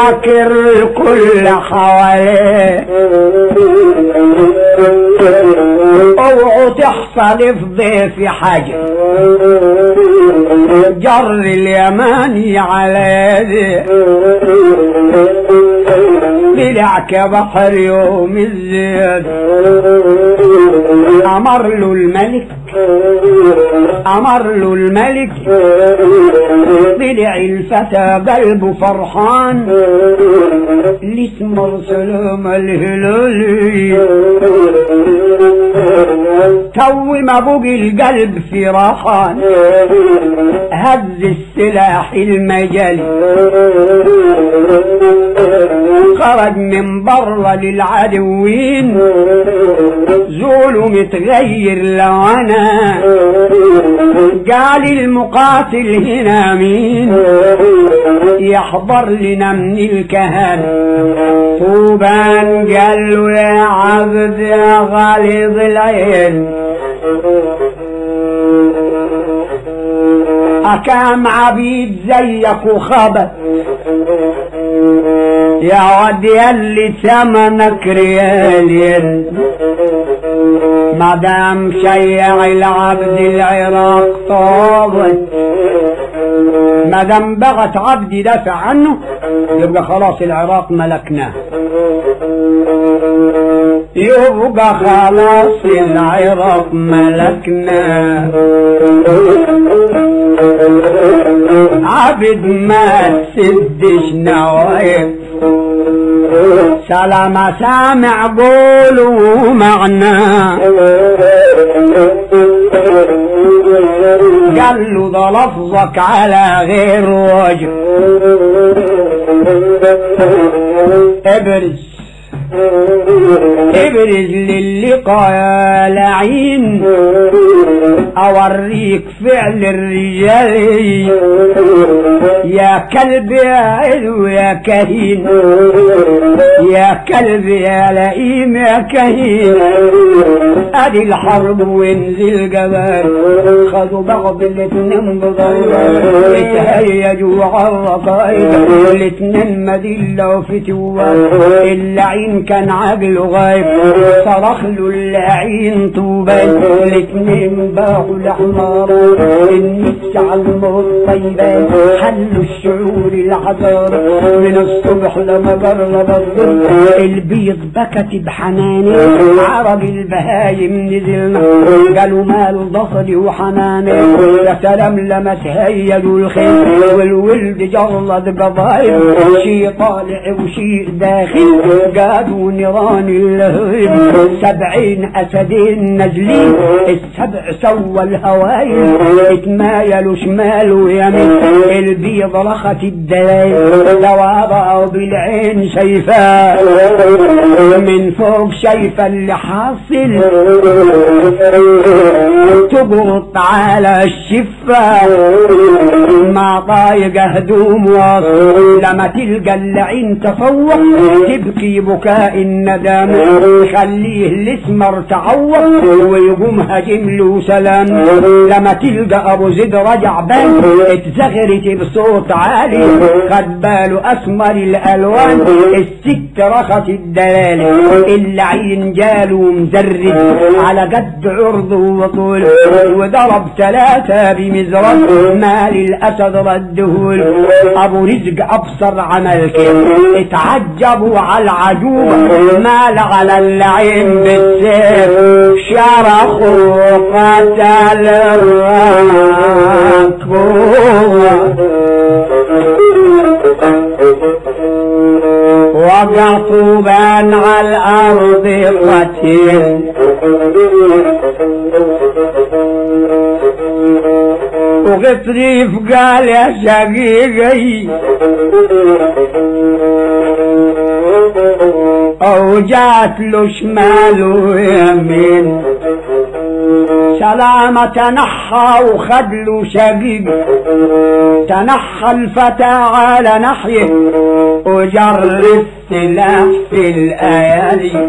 فاكر كل حواليه اوعوا تحصل في ضيفي حاجة جر اليماني على يدي طلع كبحر يوم الزياد امر له الملك طلع الفتى قلبه فرحان الاسمر سلام الهلالي تو ما بقي القلب في راحان هز السلاح المجالي خرج من برا للعدوين زوله متغير لوانا قال المقاتل هنا مين يحضر لنا من الكهنة طوبان قال له يا عبد يا غليظ العين أكام عبيد زيك وخبث يا ود يلي ثمنك ريالين مدام شيع العبد العراق طابت مدام بغت عبد يدافع عنه يبقى خلاص العراق ملكناه يبقى خلاص العراق ملكناه عبد ما تسدش نوايف سلام سامع قولوا معناه قال له ده لفظك على غير وجه ابرز للقاء يا لعين اوريك فعل الرجال يا كلب يا علو يا كهين يا كلب يا لئيم يا كهين ادي الحرب وانزل جبال خذوا بعض الاتنين بضربة اتهيجوا عالرقائد الاتنين مدلة وفتوة اللعين كان عقله غايب صرخ له اللعين طوبان الاتنين باعوا الاحمار النفس على الموت طيبان حلوا الشعور العذار من الصبح لما قرب الظل البيض بكت بحناني عرب البهايم نزلنا قالوا ماله ظهري وحناني يا سلام لما تهيجوا الخيل والولد جرد قضايب شي طالع وشي داخل قادوا نيران اللهيب 70 اسدين نازلين السبع سوى الهوايل اتمايلوا شمال ويمين البيض رخت الدلايل دوابة بالعين شايفاه من فوق شايفه اللي حاصل تقط على الشفة ما طايق هدوم واصل لما تلقى اللعين تفوق تبكي بكاء الندم خليه الاسمر تعوق ويقوم هجم له سلام لما تلقى ابو زيد رجع بان اتزغرت بصوت عالي خد باله اسمر الالوان الست رخت الدلالة اللعين جاله مزرد على قد عرضه وطول وضرب 3 بمزرد مال الاسد ردهول ابو رزق ابصر عمل كده اتعجبوا على العجوبة مال على اللعين بالسيف شرخوا قتل الراكب وقع طوبان على الارض قتيل وغطريف قال يا شقيقي اوجعت له شمال ويمين سلامة تنحى وخد له شقيق تنحى الفتى على نحيه وجر السلاح في الايادي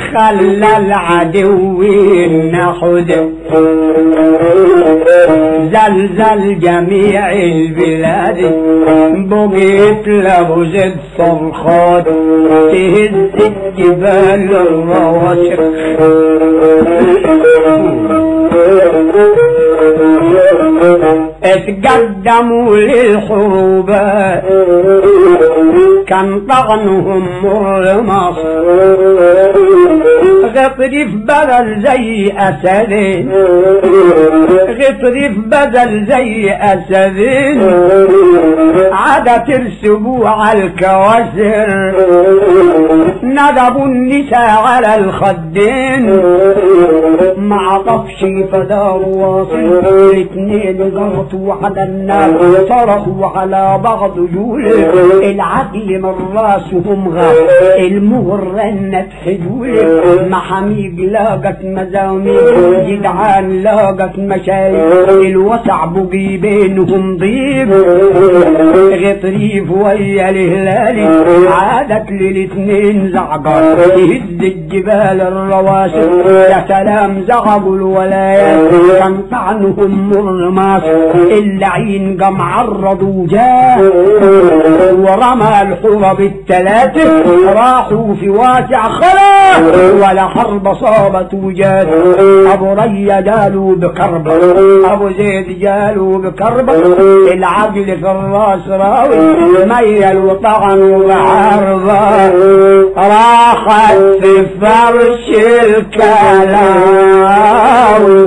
خلى العدو النحد زلزل جميع البلاد، بقيت لابو زيد صرخات تهز الجبال الرواسي. اتقدموا للحروبات كان طعنهم مر مصر، غطريف بدل زي اسدين، غطريف بدل زي اسدين، عدا ترسبوا على الكواسر، ندبوا النساء على الخدين، مع طفش فدار واصل، الاثنين ضغطوا على النار، صرخوا على بعض جول، العقل من راسهم غاب، المغرنة حجول، محاميق لاقت مزامير، جدعان لاقت مشايخ، الوسع بقي بينهم ضيق، غطريف ويا الهلالي، عادت للاثنين زعقات تهز الجبال الرواسي، يا سلام زعقوا الولايات كان طعنهم مرماس، اللعين قام عرض وجاه ورمى الحرب الثلاثة، راحوا في واسع خلا ولا حرب صابت وجاد، ابو ريا جالوا بكرب، ابو زيد جالوا بكرب، العقل في الراس راوي ميل وطعن بعرضه، راحت في فرش الكلاوي،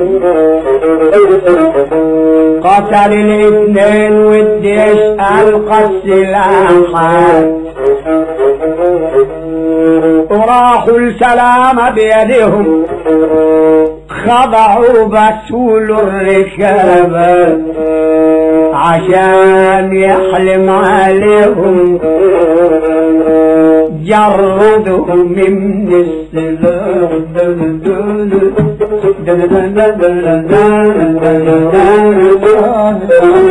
قتل الاثنين والجيش القى السلاحات، وراحوا السلام بيدهم خضعوا بسول الركابة عشان يحلم عليهم، جردوا من السلاح